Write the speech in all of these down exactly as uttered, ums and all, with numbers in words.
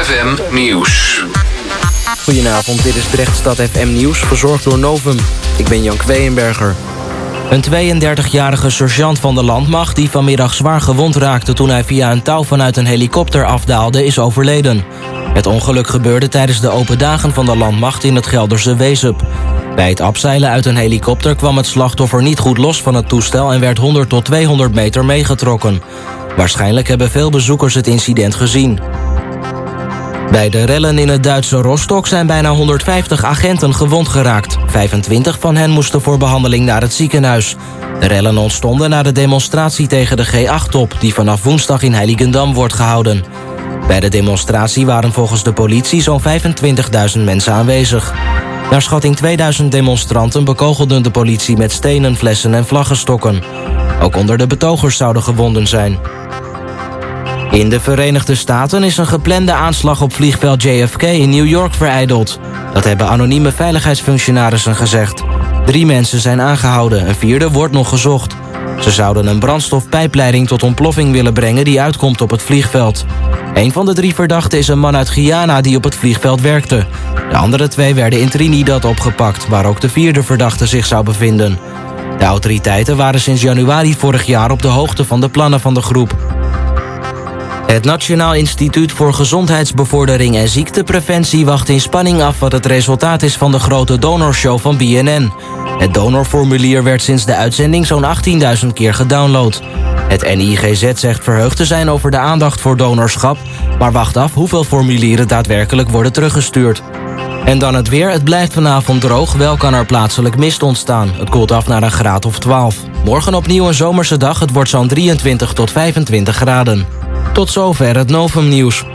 F M Nieuws. Goedenavond, dit is Drechtstad F M Nieuws, verzorgd door Novum. Ik ben Jan Kweyenberger. Een tweeëndertigjarige sergeant van de landmacht die vanmiddag zwaar gewond raakte toen hij via een touw vanuit een helikopter afdaalde, is overleden. Het ongeluk gebeurde tijdens de open dagen van de landmacht in het Gelderse Weesup. Bij het afzeilen uit een helikopter kwam het slachtoffer niet goed los van het toestel en werd honderd tot tweehonderd meter meegetrokken. Waarschijnlijk hebben veel bezoekers het incident gezien. Bij de rellen in het Duitse Rostock zijn bijna honderdvijftig agenten gewond geraakt. vijfentwintig van hen moesten voor behandeling naar het ziekenhuis. De rellen ontstonden na de demonstratie tegen de G acht top... die vanaf woensdag in Heiligendamm wordt gehouden. Bij de demonstratie waren volgens de politie zo'n vijfentwintigduizend mensen aanwezig. Naar schatting tweeduizend demonstranten bekogelden de politie met stenen, flessen en vlaggenstokken. Ook onder de betogers zouden gewonden zijn. In de Verenigde Staten is een geplande aanslag op vliegveld J F K in New York verijdeld. Dat hebben anonieme veiligheidsfunctionarissen gezegd. Drie mensen zijn aangehouden, een vierde wordt nog gezocht. Ze zouden een brandstofpijpleiding tot ontploffing willen brengen die uitkomt op het vliegveld. Een van de drie verdachten is een man uit Guyana die op het vliegveld werkte. De andere twee werden in Trinidad opgepakt, waar ook de vierde verdachte zich zou bevinden. De autoriteiten waren sinds januari vorig jaar op de hoogte van de plannen van de groep. Het Nationaal Instituut voor Gezondheidsbevordering en Ziektepreventie wacht in spanning af wat het resultaat is van de grote donorshow van B N N. Het donorformulier werd sinds de uitzending zo'n achttienduizend keer gedownload. Het N I G Z zegt verheugd te zijn over de aandacht voor donorschap, maar wacht af hoeveel formulieren daadwerkelijk worden teruggestuurd. En dan het weer. Het blijft vanavond droog, wel kan er plaatselijk mist ontstaan. Het koelt af naar een graad of twaalf. Morgen opnieuw een zomerse dag, het wordt zo'n drieëntwintig tot vijfentwintig graden. Tot zover het Novum Nieuws.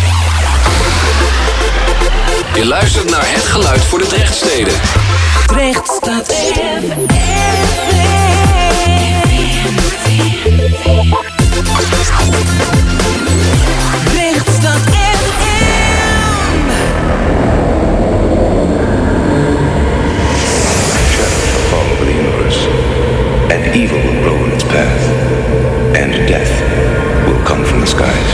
Je luistert naar het geluid voor de Drechtsteden. Drechtstad F M. Drechtstad F M. Shadow shall fall over the universe, and evil will grow in its path, and death will come from the skies.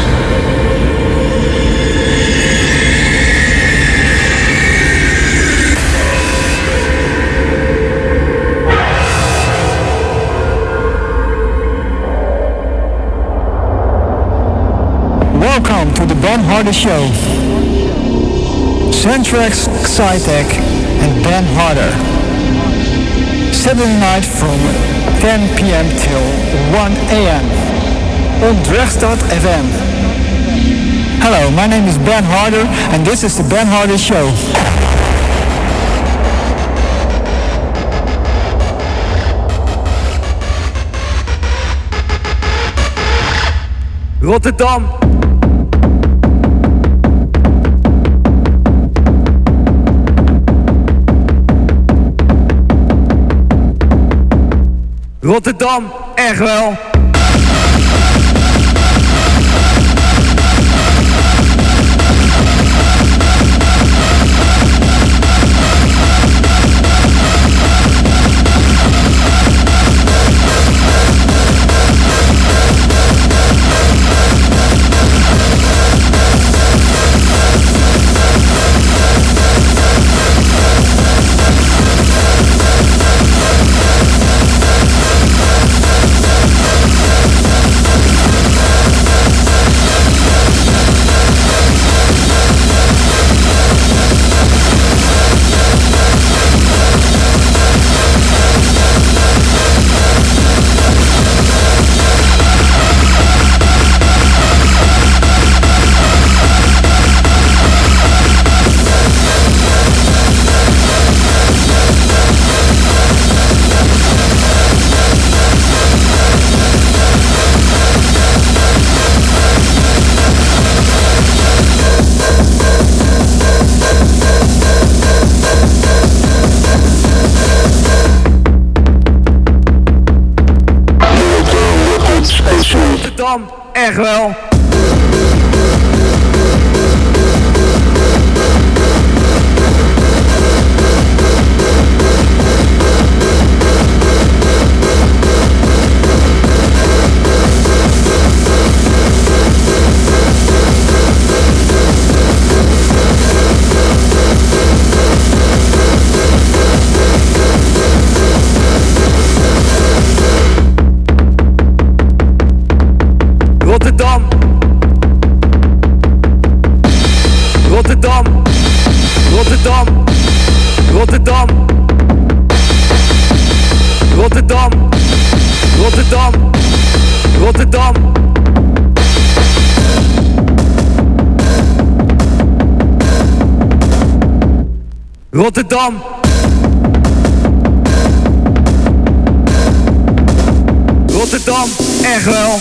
Welcome to the Ben Harder Show. Centrex, Xytec, and Ben Harder. Saturday night from ten p.m. till one a.m. on Drechtstad F M. Hello, my name is Ben Harder and this is the Ben Harder Show. Rotterdam. Rotterdam, echt wel. Rotterdam, echt wel. Rotterdam. Rotterdam. Rotterdam. Rotterdam. Rotterdam. Rotterdam. Rotterdam. Rotterdam. Rotterdam, echt wel.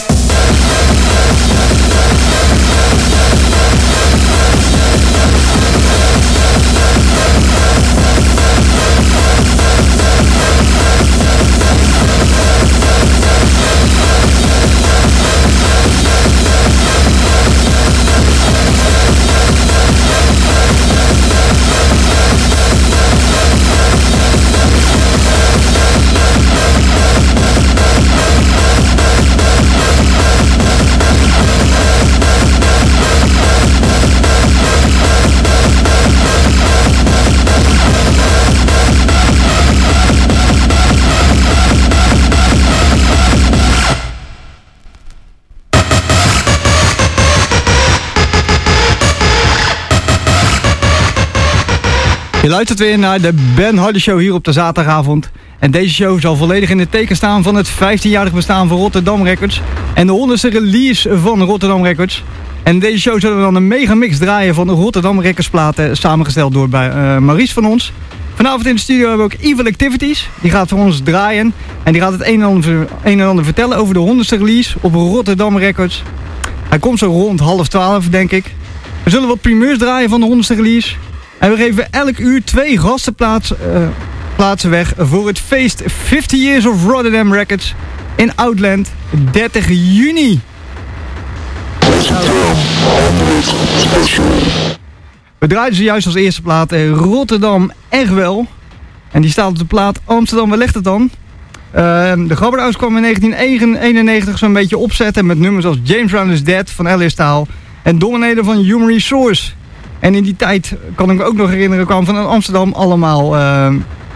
Je luistert weer naar de Ben Harder Show hier op de zaterdagavond. En deze show zal volledig in het teken staan van het vijftienjarig bestaan van Rotterdam Records. En de honderdste release van Rotterdam Records. En in deze show zullen we dan een megamix draaien van de Rotterdam Records platen. Samengesteld door bij, uh, Maurice van ons. Vanavond in de studio hebben we ook Evil Activities. Die gaat voor ons draaien. En die gaat het een en ander, een en ander vertellen over de honderdste release op Rotterdam Records. Hij komt zo rond half twaalf, denk ik. We zullen wat primeurs draaien van de honderdste release. En we geven elk uur twee gastenplaatsen uh, plaatsen weg voor het feest fifty Years of Rotterdam Records in Outland, dertig juni. We draaiden zojuist als eerste plaat uh, Rotterdam echt wel. En die staat op de plaat Amsterdam, waar ligt het dan? Uh, de Gabberhouse kwam in negentien eenennegentig zo'n beetje opzetten met nummers als James Brown is Dead van Alice Staal en Dominator van Human Resource. En in die tijd, kan ik me ook nog herinneren, kwam van Amsterdam allemaal uh,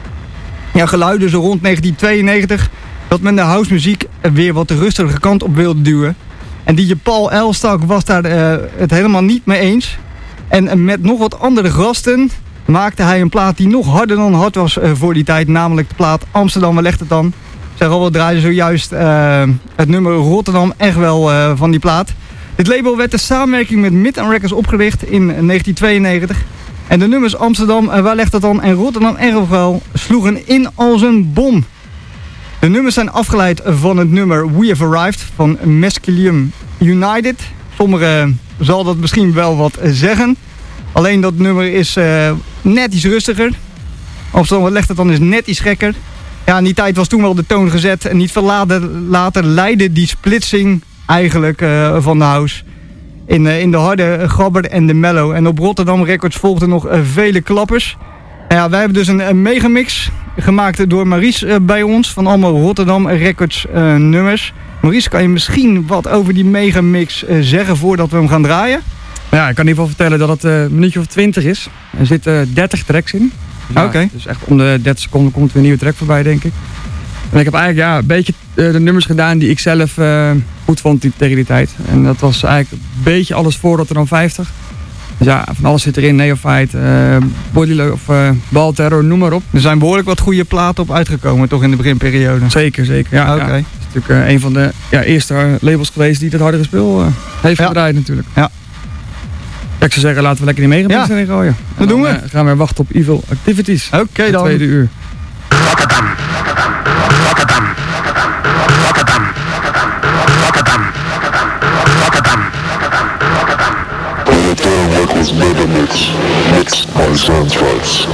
ja, geluiden zo rond negentien tweeënnegentig. Dat men de housemuziek weer wat de rustige kant op wilde duwen. En D J Paul Elstak was daar uh, het helemaal niet mee eens. En uh, met nog wat andere gasten maakte hij een plaat die nog harder dan hard was uh, voor die tijd. Namelijk de plaat Amsterdam, waar ligt het dan? Zeg al, we draaiden zojuist uh, het nummer Rotterdam echt wel uh, van die plaat. Dit label werd in samenwerking met Midtown Records opgericht in negentien tweeënnegentig. En de nummers Amsterdam, waar ligt dat dan? En Rotterdam erg wel sloegen in als een bom. De nummers zijn afgeleid van het nummer We Have Arrived van Mescalium United. Sommigen zal dat misschien wel wat zeggen. Alleen dat nummer is uh, net iets rustiger. Amsterdam, waar ligt het dan? Is net iets gekker. Ja, in die tijd was toen wel de toon gezet. En niet veel later, later leidde die splitsing eigenlijk uh, van de house in, uh, in de harde gabber en de mellow. En op Rotterdam Records volgden nog uh, vele klappers. En ja, wij hebben dus een, een megamix gemaakt door Maurice uh, bij ons van allemaal Rotterdam Records uh, nummers. Maurice, kan je misschien wat over die megamix uh, zeggen voordat we hem gaan draaien? Ja, ik kan in ieder geval vertellen dat het uh, een minuutje of twintig is. Er zitten dertig tracks in. Ja, Oké. Okay. Dus echt om de dertig seconden komt er een nieuwe track voorbij, denk ik. En ik heb eigenlijk ja, een beetje uh, de nummers gedaan die ik zelf uh, goed vond die, tegen die tijd. En dat was eigenlijk een beetje alles voor Rotterdam vijftig. Dus ja, van alles zit erin. Neophyte, uh, Bodylove of uh, Balterror, noem maar op. Er zijn behoorlijk wat goede platen op uitgekomen, toch in de beginperiode? Zeker, zeker. Ja, Oké. Okay. Ja. Het is natuurlijk uh, een van de ja, eerste labels geweest die het hardere speel uh, heeft ja. gedraaid natuurlijk. Ja. Ja, ik zou zeggen, laten we lekker die megamix erin gooien. Dat doen we. Uh, gaan we wachten op Evil Activities. Oké okay, dan. Tweede uur. Rotterdam. Rotterdam. Rotterdam. Rotterdam. Rotterdam. Rotterdam Records Megamix. Mixed by Soundtracks.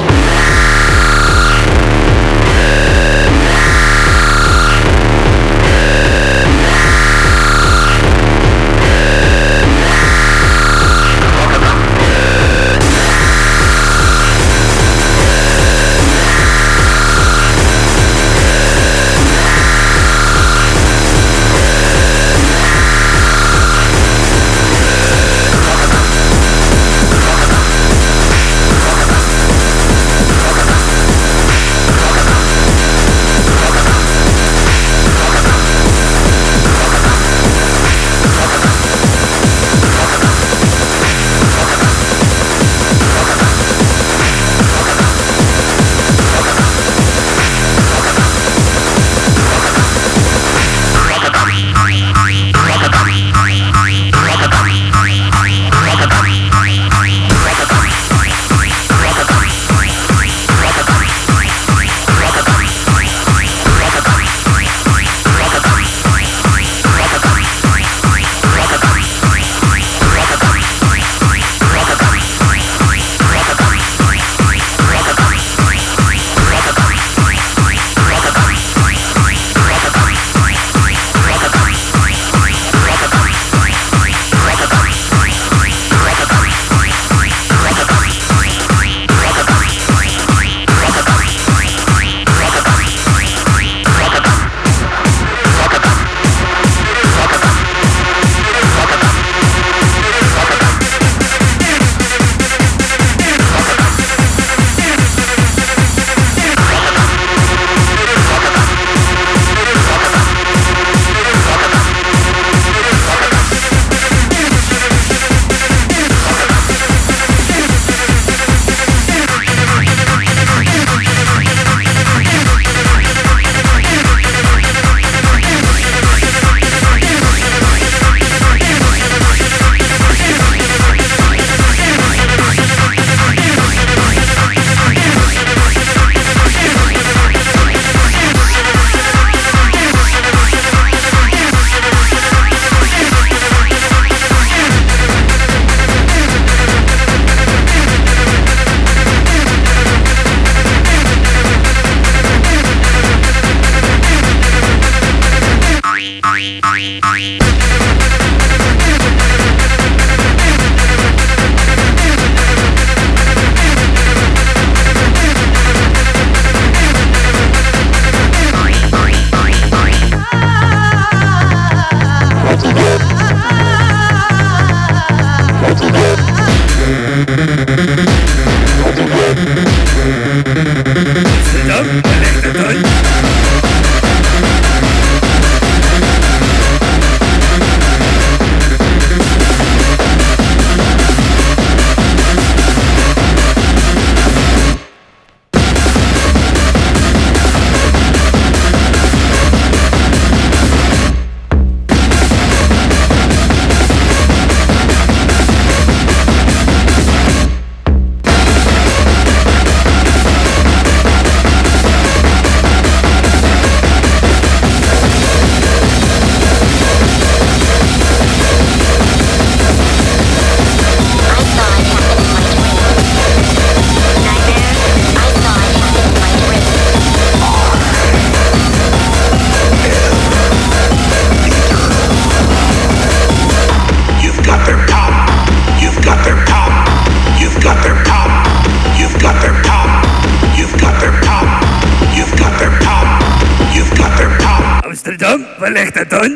Amsterdam, waar ligt dat dan?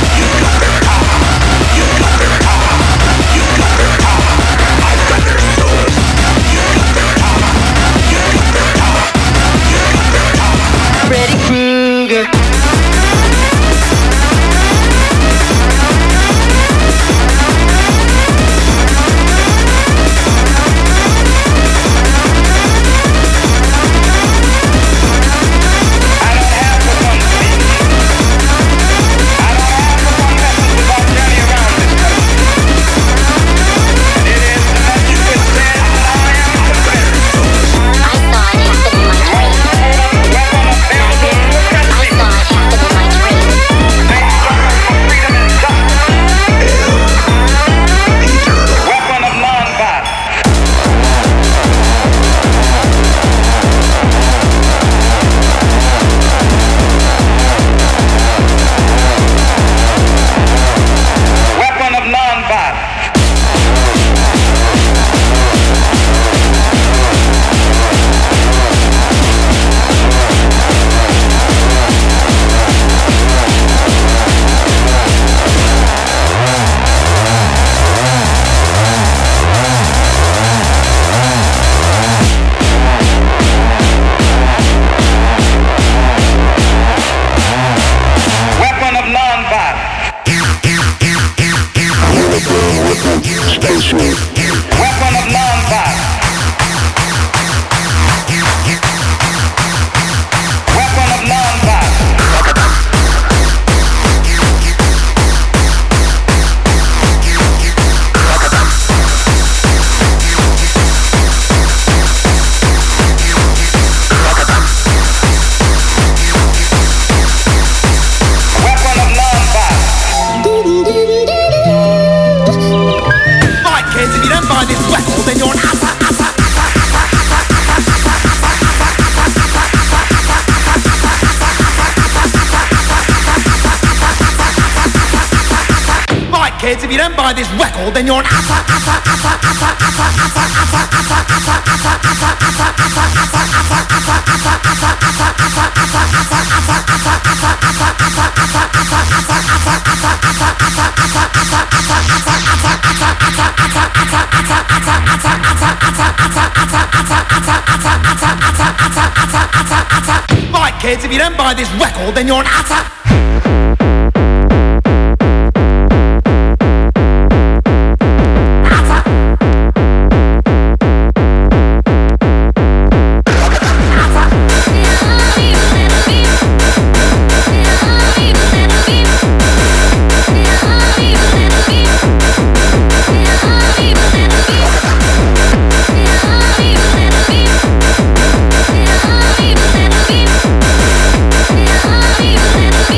Freddy Krueger. Kids, if you don't buy this record, then you're an assa, assa, assa, assa, assa, assa, assa, assa, assa, assa, Right, kids, if you don't buy this record, then you're an assa. Yeah.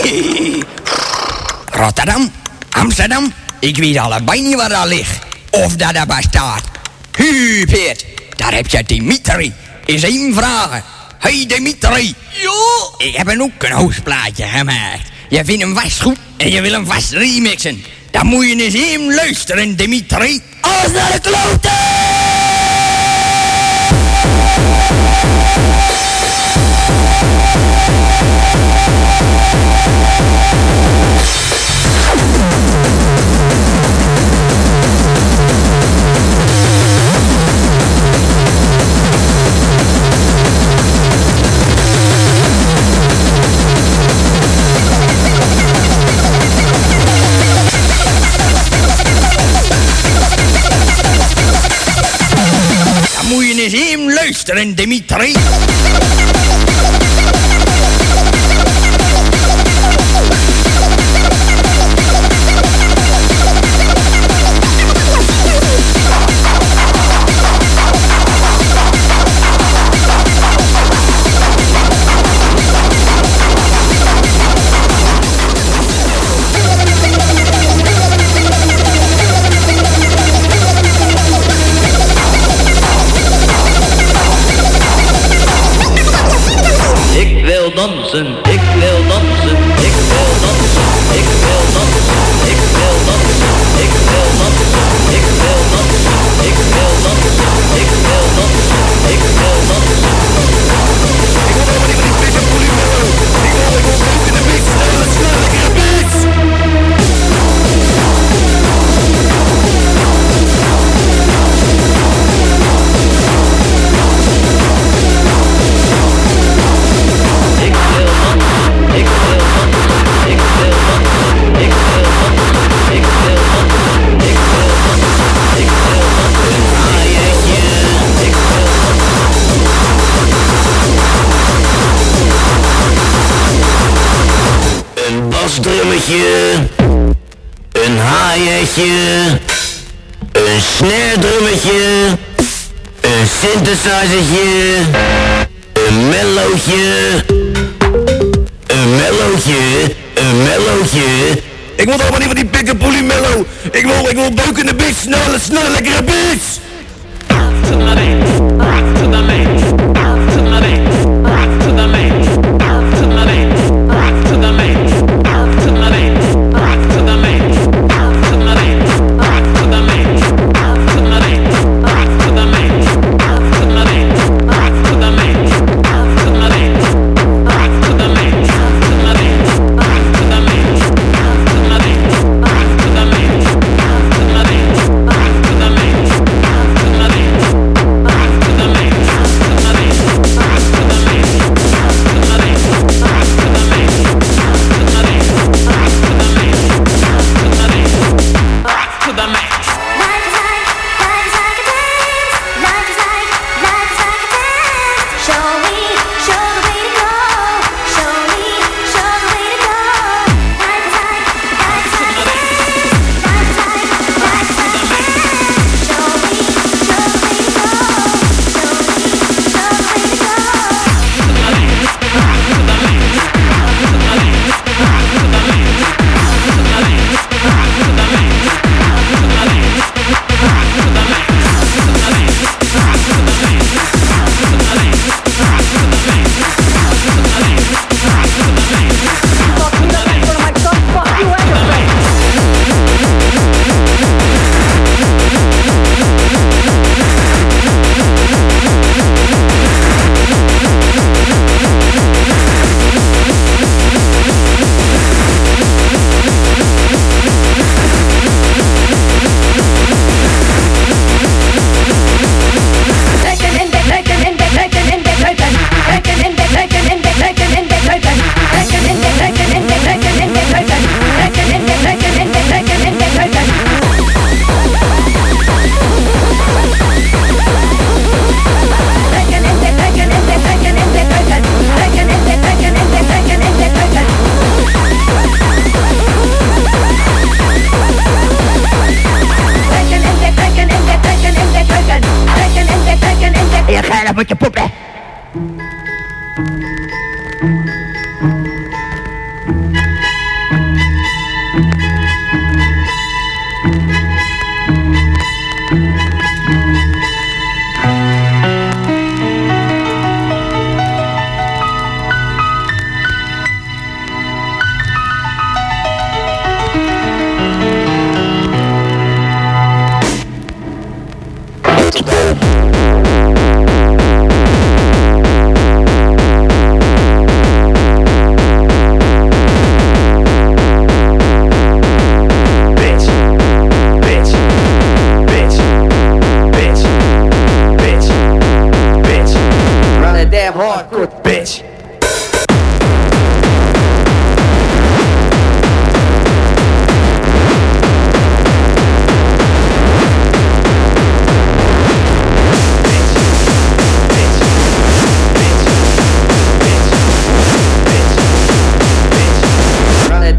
Rotterdam, Amsterdam, ik weet allebei niet waar dat ligt. Of dat er bestaat. Hu, Peert, daar heb je Dimitri. Is één vraag. Hey Dimitri. Jo. Ik heb een ook een hoofdplaatje gemaakt. Je vindt hem vast goed en je wil hem vast remixen. Dan moet je eens even luisteren, Dimitri. Alles naar de kloten! Dan moet je eens even luisteren, Dimitri. Ik wil dansen, ik wil dansen, ik wil dansen, ik wil dansen, ik wil dansen, ik wil dansen, ik wil dansen, ik wil dansen, ik wil dansen, ik wil dansen. Ik wil helemaal niet van die bitch en poelie mellow. Ik wil, ik wil ook in de mix, snelle, snelle, lekkere beats. Ik wil dansen, ik wil dansen, ik wil dansen, ik wil dansen, ik wil dansen, ik wil dansen, ik wil dansen, ah jeetje, ik wil dansen. Een basdrummetje, een hi-hatje, een snare drummetje, een synthesizertje, een mellowtje. Een mellowtje, een mellowtje. Ik wil allemaal niet van die pick and poelie mellow. Ik wil, ik wil buik in de beats, snelle, snelle, lekkere beats. To the main, to the main, to the main, to the main, to the main, to the main, to the main, to the main, to the main, to the main, to the main, to the main, to the main, to the main, to the main, to the main. To the main.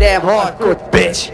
damn hardcore, bitch.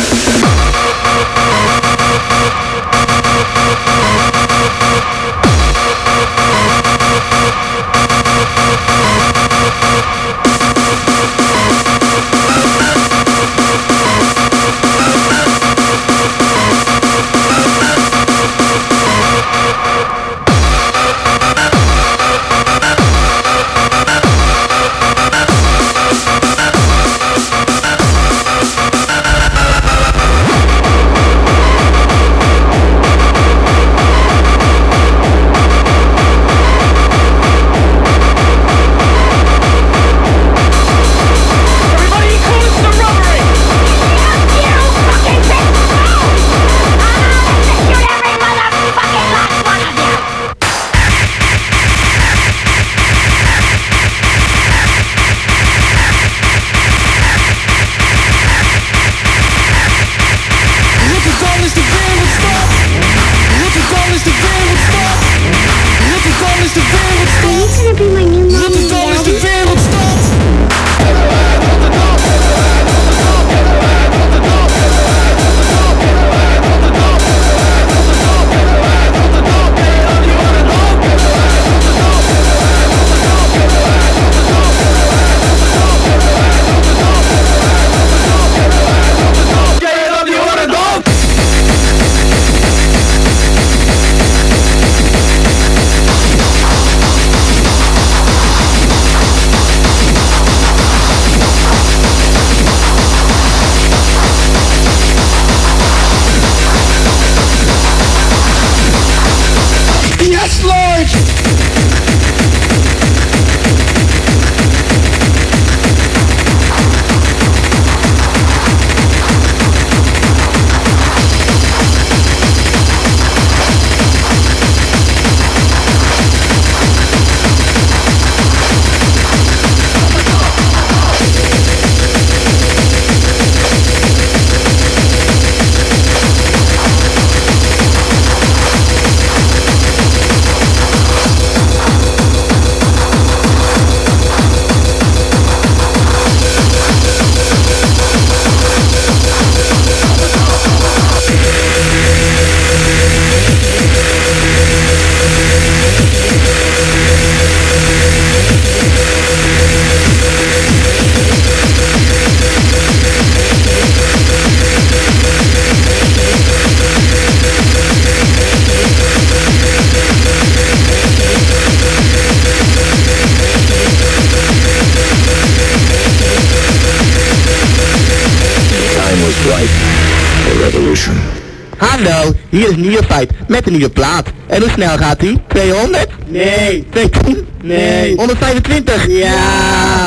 Hallo, hier is Neophyte met een nieuwe plaat. En hoe snel gaat hij? tweehonderd? Nee. tweehonderd? Nee. honderdvijfentwintig? Ja.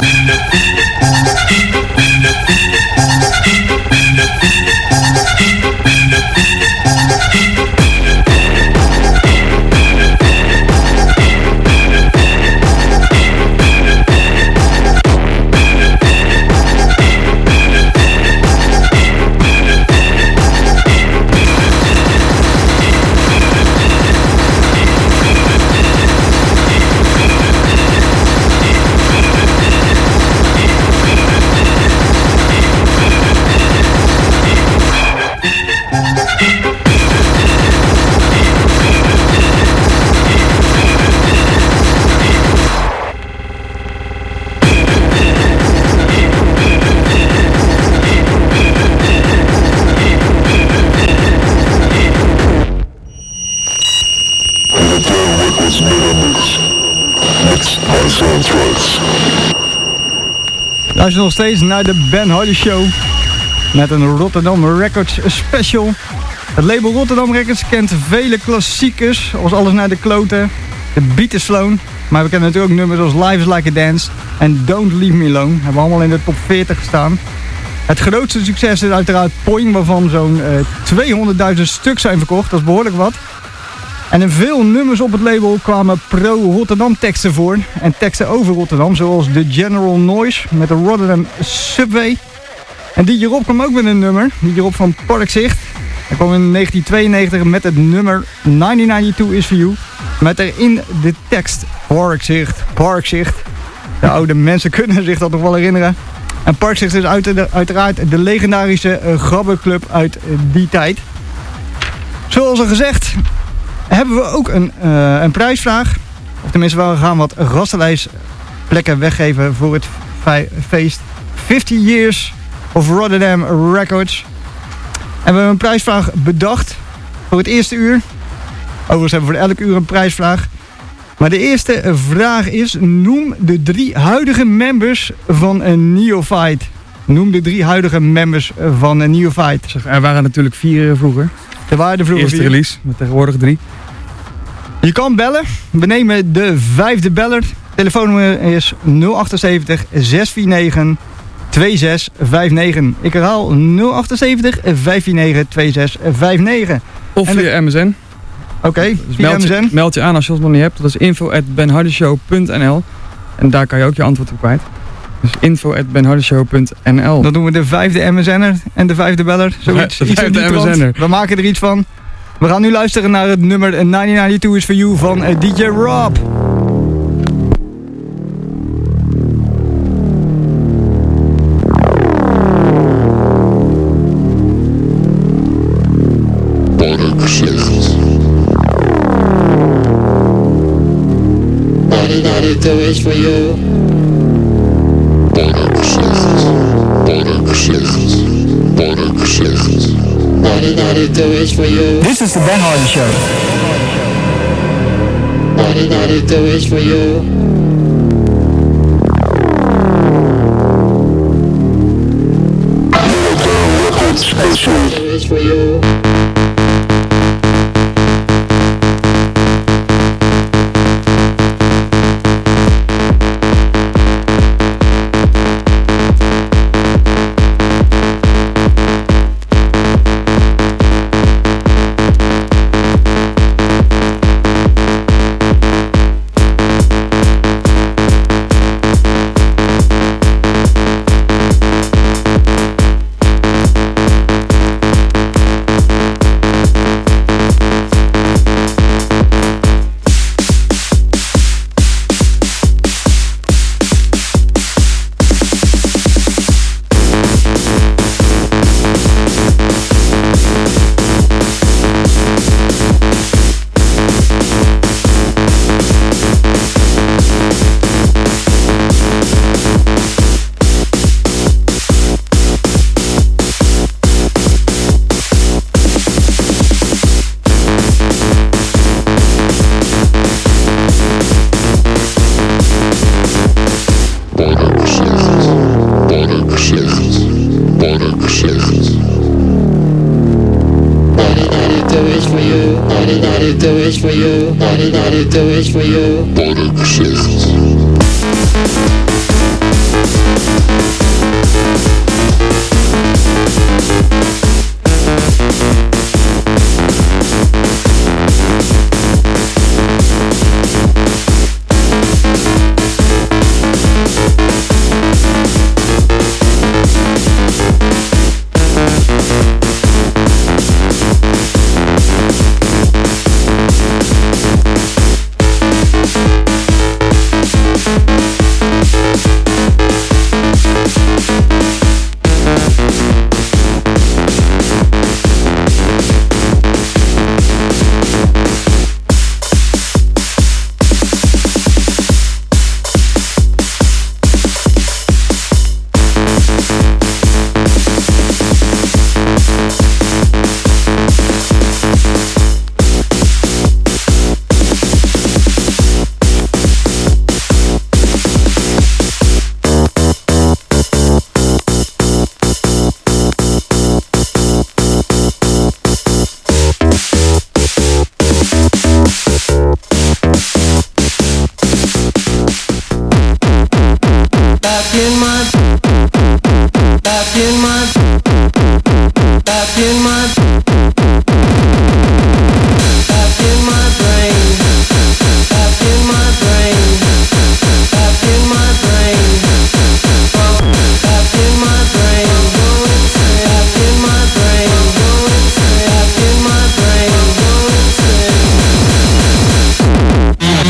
Luister nog steeds naar de Ben Hardy Show met een Rotterdam Records special. Het label Rotterdam Records kent vele klassiekers, als Alles naar de kloten, de Beat is Sloan. Maar we kennen natuurlijk ook nummers als Life is Like a Dance en Don't Leave Me Alone. Hebben allemaal in de top veertig gestaan. Het grootste succes is uiteraard Poing, waarvan zo'n uh, tweehonderdduizend stuks zijn verkocht. Dat is behoorlijk wat. En in veel nummers op het label kwamen pro-Rotterdam teksten voor. En teksten over Rotterdam, zoals The General Noise met de Rotterdam Subway. En D J Rob kwam ook met een nummer, D J Rob van Parkzicht. Hij kwam in negentien tweeënnegentig met het nummer negentien negenentwintig is for You. Met erin de tekst Parkzicht, Parkzicht. De oude mensen kunnen zich dat nog wel herinneren. En Parkzicht is uit, uiteraard de legendarische uh, grabberclub uit uh, die tijd. Zoals al gezegd hebben we ook een, uh, een prijsvraag. Of tenminste, we gaan wat gastenlijstplekken weggeven voor het feest fifty years of Rotterdam Records. En we hebben een prijsvraag bedacht voor het eerste uur. Overigens hebben we voor elk uur een prijsvraag. Maar de eerste vraag is, noem de drie huidige members van een Neophyte. Noem de drie huidige members van een Neophyte. Er waren natuurlijk vier vroeger. Er waren er vroeger Eerste vier. release, maar tegenwoordig drie. Je kan bellen. We nemen de vijfde beller. Telefoonnummer is nul zeven acht, zes vier negen, twee zes vijf negen. Ik herhaal nul zeven acht, vijf vier negen, twee zes vijf negen. Of via de... M S N. Oké, okay, dus via meld, M S N. Je, meld je aan als je het nog niet hebt. Dat is info at benhardeshow punt n l. En daar kan je ook je antwoord op kwijt. Dus info at benhardeshow punt n l. Dan doen we de vijfde M S N'er en de vijfde beller. Zoiets. De vijfde M S N'er. We maken er iets van. We gaan nu luisteren naar het nummer negentien negenennegentig is for You van D J Rob. Parkzicht. negentien negenennegentig is for you. Parkzicht. Parkzicht. Parkzicht. negentien negenennegentig is for you. This is the Ben Hardy Show. negentien negenennegentig is for you. Is for you.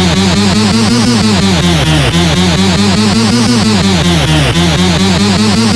Mm-hmm.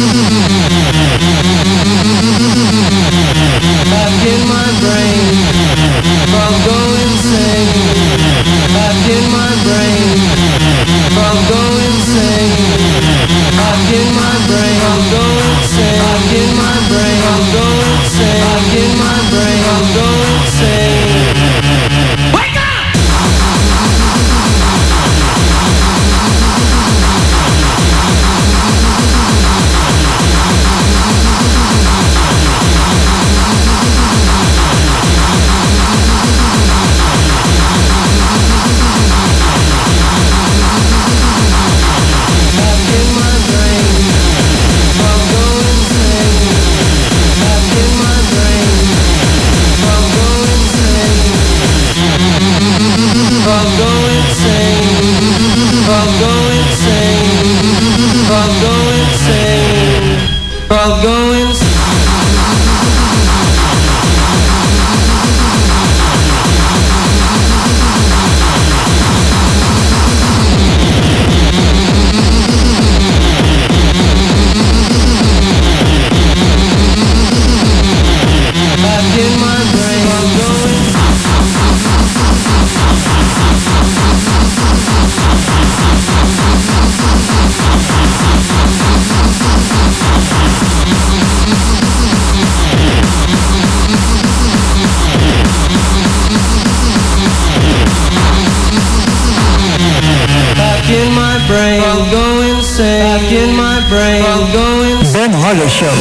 insane in my brain. Going Ben Harder Show.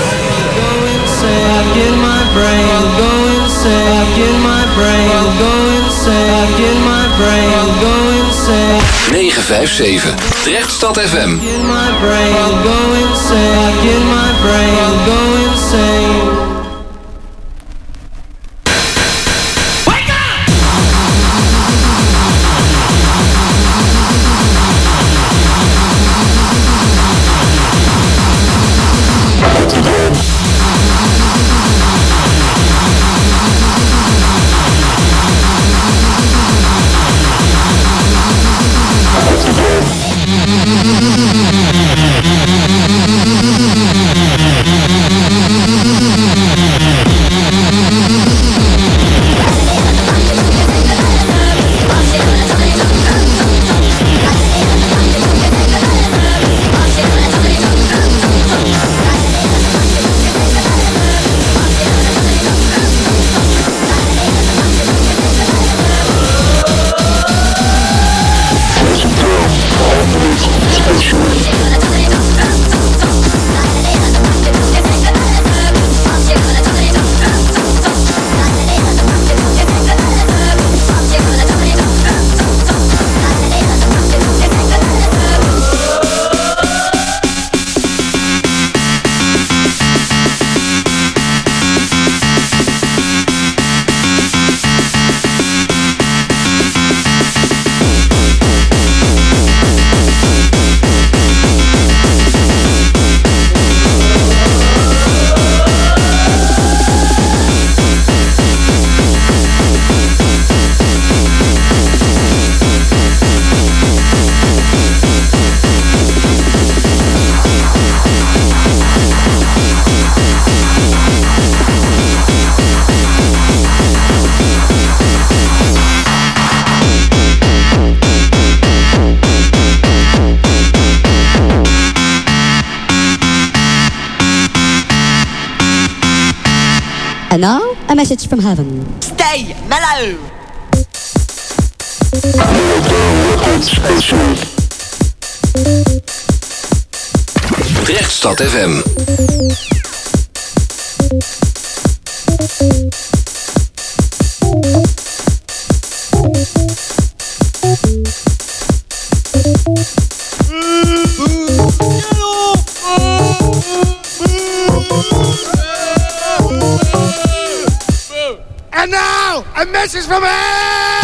in my brain. Going insane in my brain. Going insane in my brain. Going insane. negen vijf zeven Drechtstad F M. In my brain. Going insane in my brain. Going insane. And now, a message from heaven. Stay mellow! Drechtstad F M. And now, a message from him!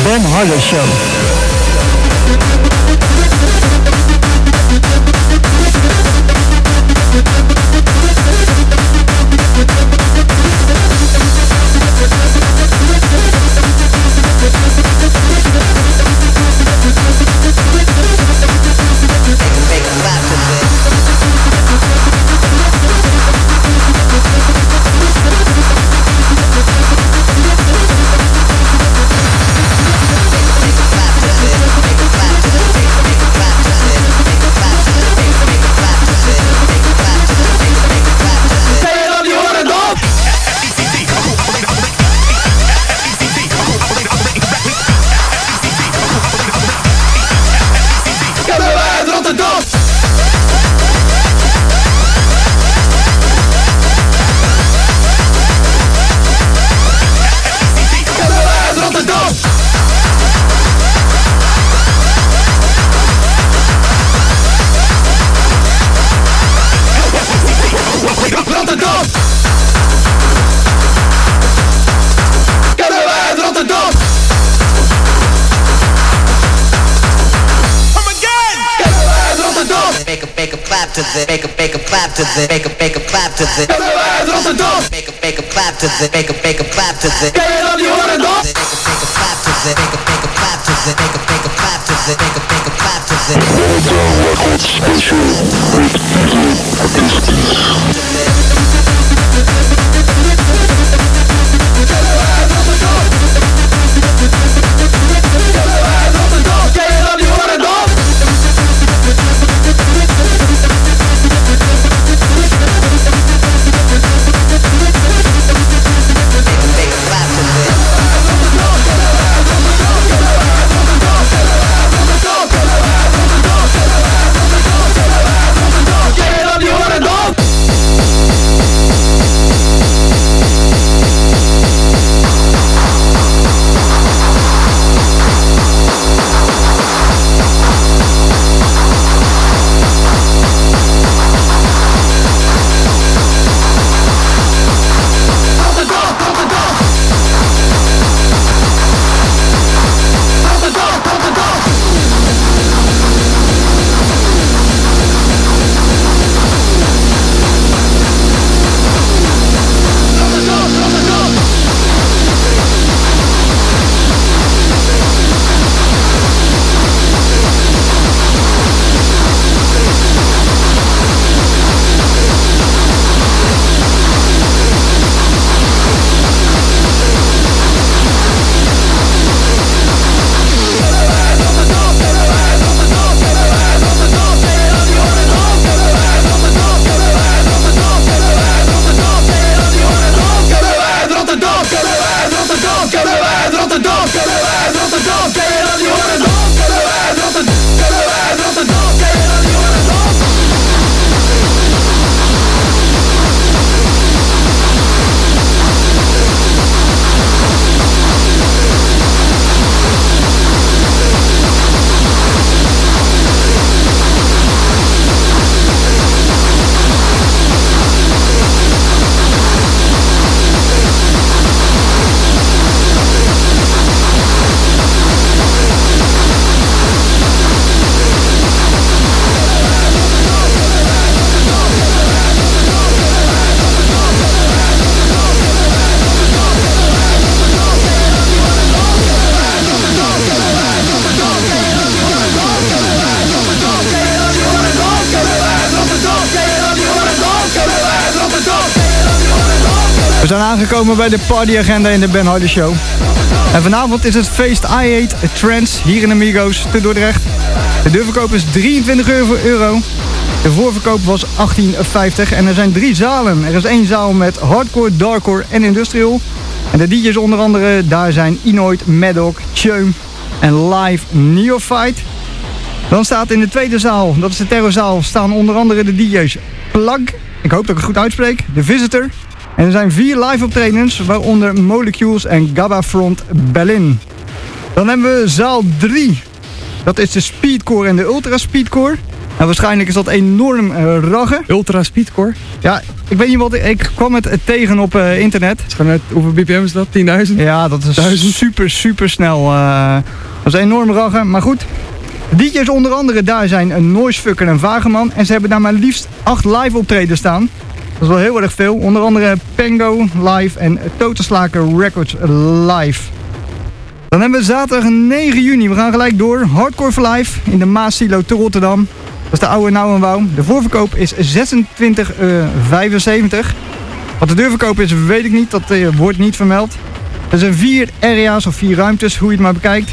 Ben Harder Show. to the make a make a clap to the make a make a clap to the make a make a clap to the make a make a clap to the make a make a clap to the make a make a clap to the make a make a clap to the make a make a clap to the Records special We zijn aangekomen bij de partyagenda in de Ben Harder Show. En vanavond is het feest I Hate Trance hier in Amigos te Dordrecht. De deurverkoop is drieëntwintig euro. De voorverkoop was achttien vijftig en er zijn drie zalen. Er is één zaal met hardcore, darkcore en industrial. En de D J's onder andere, daar zijn Inoid, Maddock, Cheum en Live Neophyte. Dan staat in de tweede zaal, dat is de terrorzaal, staan onder andere de D J's Plug, ik hoop dat ik het goed uitspreek, The Visitor. En er zijn vier live optredens, waaronder Molecules en Gabba Front Berlin. Dan hebben we zaal drie. Dat is de Speedcore en de Ultra Speedcore. Nou, waarschijnlijk is dat enorm uh, raggen. Ultra speedcore. Ja, ik weet niet wat, ik kwam het tegen op uh, internet. Het is gewoon net, hoeveel B P M is dat? tienduizend? Ja, dat is Duizend. super, super snel. Uh, dat is enorm raggen, maar goed. De D J's onder andere daar zijn een Noisefucker en Vageman. En ze hebben daar maar liefst acht live optreden staan. Dat is wel heel erg veel. Onder andere Pango live en Totenslaker Records live. Dan hebben we zaterdag negen juni. We gaan gelijk door. Hardcore for Life in de Maasilo te Rotterdam. Dat is de oude Nauw en Wouw. De voorverkoop is zesentwintig vijfenzeventig. Wat de deurverkoop is, weet ik niet. Dat uh, wordt niet vermeld. Er zijn vier area's of vier ruimtes, hoe je het maar bekijkt.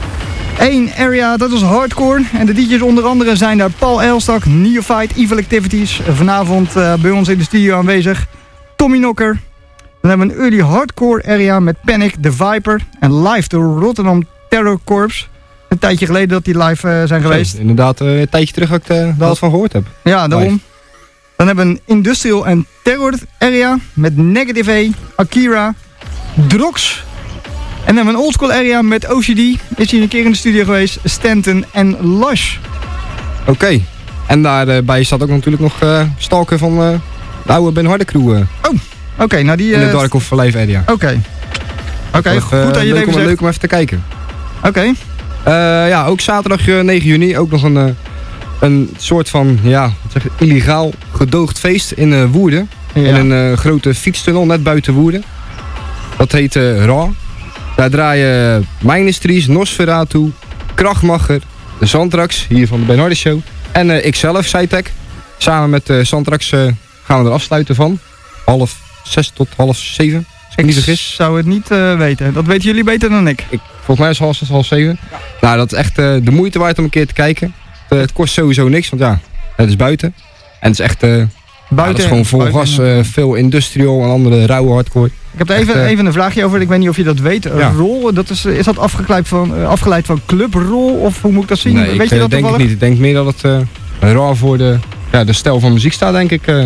Eén area, dat is hardcore. En de D J's onder andere zijn daar Paul Elstak, Neophyte, Evil Activities. Vanavond uh, bij ons in de studio aanwezig Tommy Knocker. Dan hebben we een early hardcore area met Panic, The Viper en live de Rotterdam Terror Corps. Een tijdje geleden dat die live uh, zijn geweest. Zo, inderdaad, uh, een tijdje terug dat ik uh, daar wat van gehoord heb. Ja, daarom. Live. Dan hebben we een Industrial en Terror area met Negative A, Akira, Drox. En dan hebben we een oldschool area met O C D. Is hier een keer in de studio geweest. Stanton en Lush. Oké. Okay. En daarbij uh, staat ook natuurlijk nog uh, Stalker van uh, de oude Ben Harder crew. Uh. Oh, oké. Okay, nou die... Uh, in de Dark of Live area. Oké. Okay. Oké, okay, goed uh, dat je leuk, even om, leuk om even te kijken. Oké. Okay. Uh, ja, ook zaterdag uh, negen juni. Ook nog een, uh, een soort van, ja, wat zeg je, illegaal gedoogd feest in uh, Woerden. Ja. In een uh, grote fietstunnel net buiten Woerden. Dat heet uh, Raw. Daar draaien Ministries, Nosferatu, Krachtmacher, de Santrax, hier van de Ben Harder Show. En uh, ikzelf, Cytec. Samen met uh, Santrax uh, gaan we er afsluiten van half zes tot half zeven. Als ik, ik niet vergis. zou het niet uh, weten. Dat weten jullie beter dan ik. ik volgens mij is het half zes, half zeven. Ja. Nou, dat is echt uh, de moeite waard om een keer te kijken. Het, uh, het kost sowieso niks, want ja, het is buiten. En het is echt... Uh, buiten, ja, dat is gewoon vol gas, uh, veel industrial en andere rauwe hardcore. Ik heb er even, Echt, uh, even een vraagje over, ik weet niet of je dat weet. Ja. Roll, dat is, is dat afgeleid van, uh, afgeleid van clubroll of hoe moet ik dat zien? Nee, weet ik je dat denk het niet. Ik denk meer dat het uh, raar voor de, ja, de stijl van muziek staat, denk ik. Uh.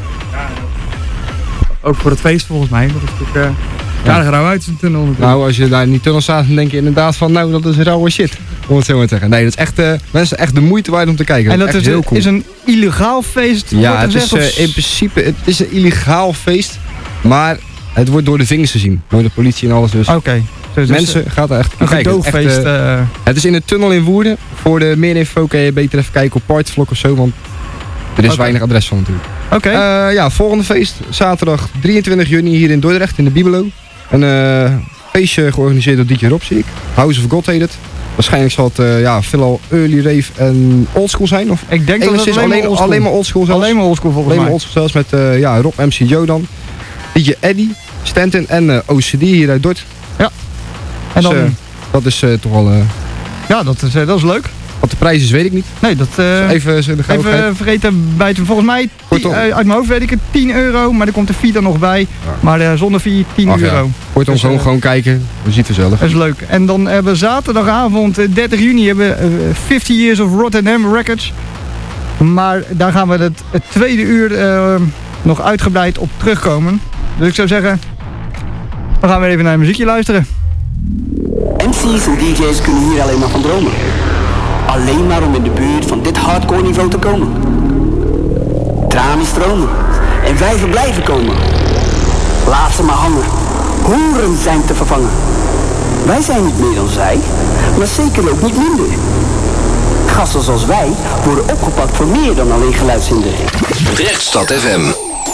Ook voor het feest volgens mij. Dat is natuurlijk... Uh, ja, er rauw uit zo'n tunnel natuurlijk. Nou, als je daar in die tunnel staat, dan denk je inderdaad van, nou, dat is rauwe shit. Om het zo maar te zeggen. Nee, dat is echt, uh, mensen, echt de moeite waard om te kijken. En dat, dat is, is heel cool. is een illegaal feest? Ja, het is uh, in principe, het is een illegaal feest, maar het wordt door de vingers gezien. Door de politie en alles dus. Oké. Okay. Dus mensen uh, gaan er echt een gedoogfeest. Uh, uh, het is in de tunnel in Woerden. Voor de meer info kan je beter even kijken op Partyvlog of zo, want er is okay. weinig adres van natuurlijk. Oké. Okay. Uh, ja, volgende feest, zaterdag drieëntwintig juni hier in Dordrecht in de Bibelo. Een uh, feestje georganiseerd door D J Rob, zie ik. House of God heet het. Waarschijnlijk zal het uh, ja, veelal early rave en oldschool zijn. Of ik denk dat het alleen, alleen, oldschool. alleen maar oldschool zelfs. Alleen maar oldschool volgens alleen mij. Alleen maar oldschool zelfs met uh, ja, Rob, M C Jodan, D J Eddie, Stanton en uh, O C D hier uit Dort. Ja. En dan... Dus, uh, dat is uh, toch wel... Uh, ja, dat is, uh, dat is leuk. Wat de prijs is, weet ik niet. Nee, dat... Uh, even even vergeten bij te... Volgens mij, tien, uh, uit mijn hoofd weet ik het, tien euro. Maar er komt de fee dan nog bij. Ja. Maar uh, zonder fee, tien Ach, euro. Ja. Kortom, dus, gewoon, uh, gewoon kijken. We zien het zelf. Dat is leuk. En dan hebben we zaterdagavond, uh, dertig juni, hebben we uh, fifty Years of Rotterdam Records. Maar daar gaan we het, het tweede uur uh, nog uitgebreid op terugkomen. Dus ik zou zeggen, we gaan weer even naar een muziekje luisteren. M C's en D J's kunnen hier alleen maar van dromen. Alleen maar om in de buurt van dit hardcore niveau te komen. Tranen stromen en wijven blijven komen. Laat ze maar hangen. Hoeren zijn te vervangen. Wij zijn niet meer dan zij, maar zeker ook niet minder. Gasten zoals wij worden opgepakt voor meer dan alleen geluidshinder. Drechtstad F M.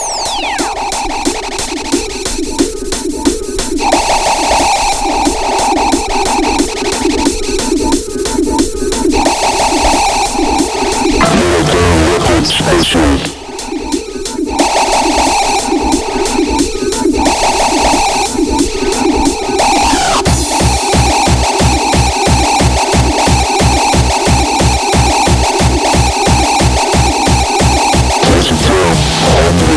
Station. Listen to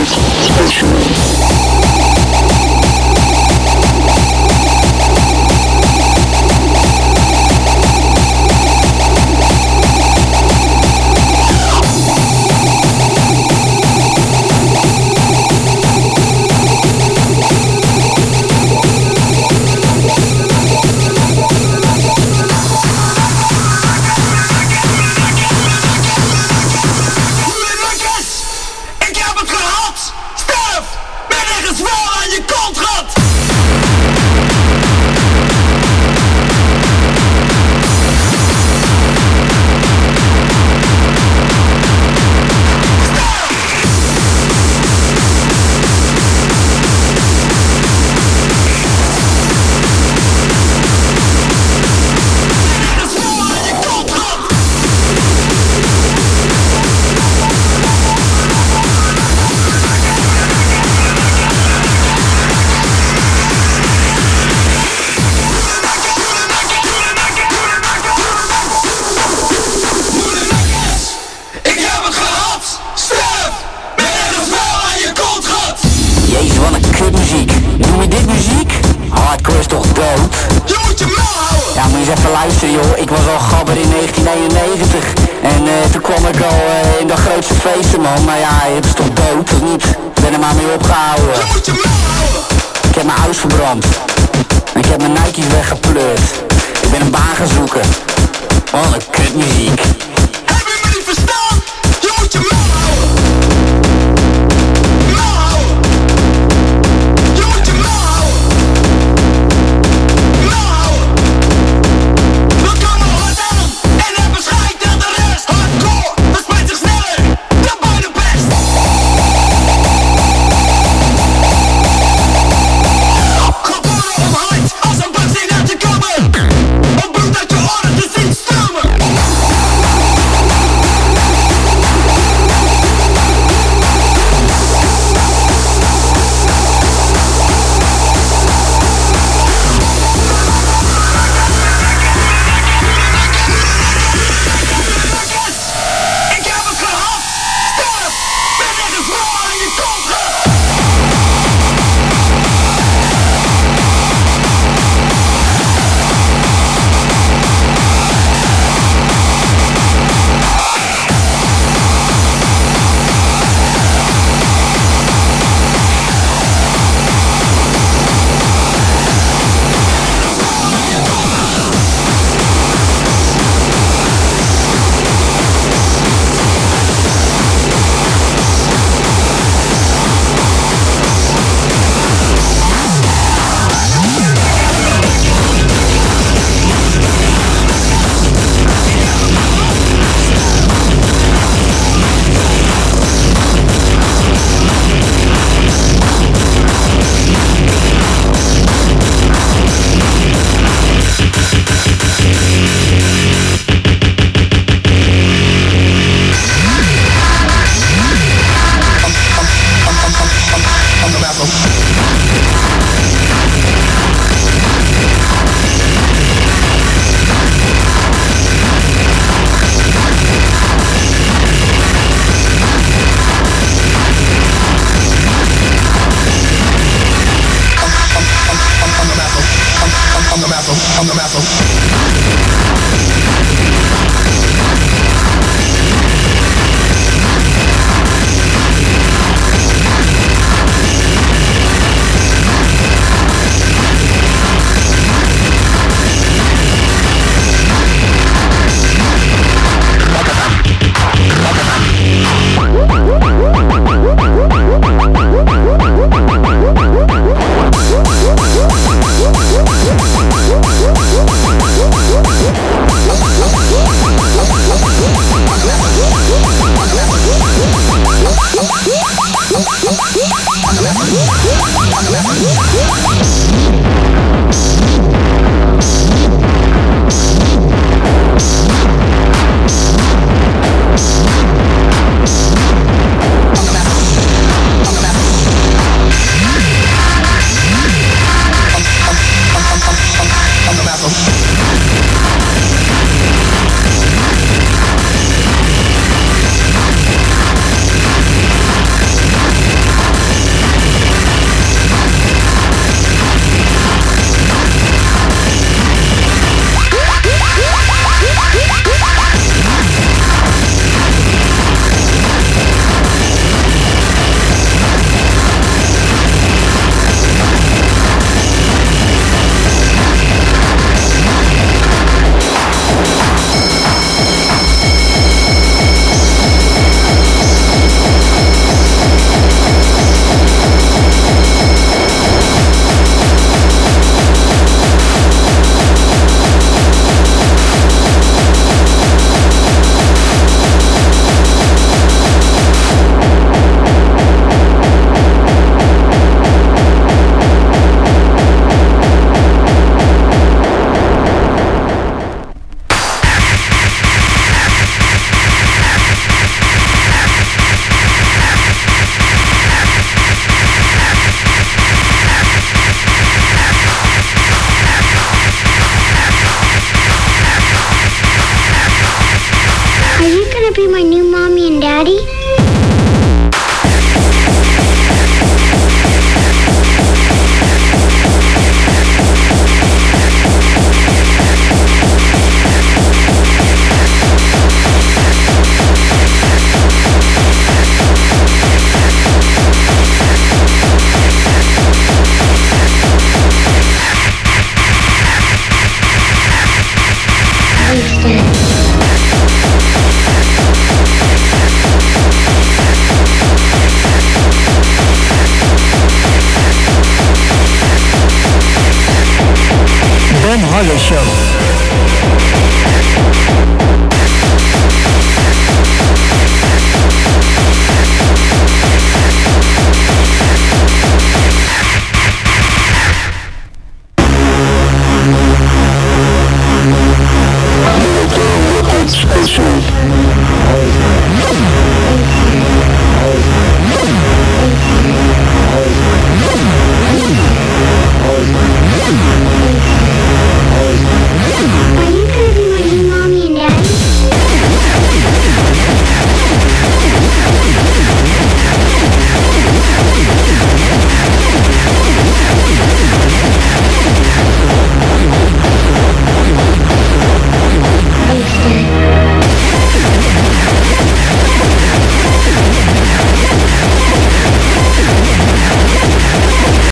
Jezus, wat een kutmuziek. Noem je dit muziek? Hardcore is toch dood? Je moet je mel houden! Ja, moet je eens even luisteren joh. Ik was al gabber in negentien eenennegentig. En uh, toen kwam ik al uh, in de grootste feesten man. Maar ja, het is toch dood, of niet? Ik ben er maar mee opgehouden. Je moet je mel houden! Ik heb mijn huis verbrand. En ik heb mijn Nike's weggepleurd. Ik ben een baan gaan zoeken. Wat een kutmuziek. Heb je me niet verstaan? Je moet je mel houden! Mel houden! Je moet je mel houden! Mel houden! We komen hard aan en hebben scheid aan de rest. Hardcore, dat spijt zich sneller dan bij de best. Geboren om hard als een baksteen uit de kamer. Om bloed uit je oren te zien stromen. Ik heb het gehad. Sterf. Ben net een vrouw aan je kont gehad. be my new mommy and daddy? Chicago show.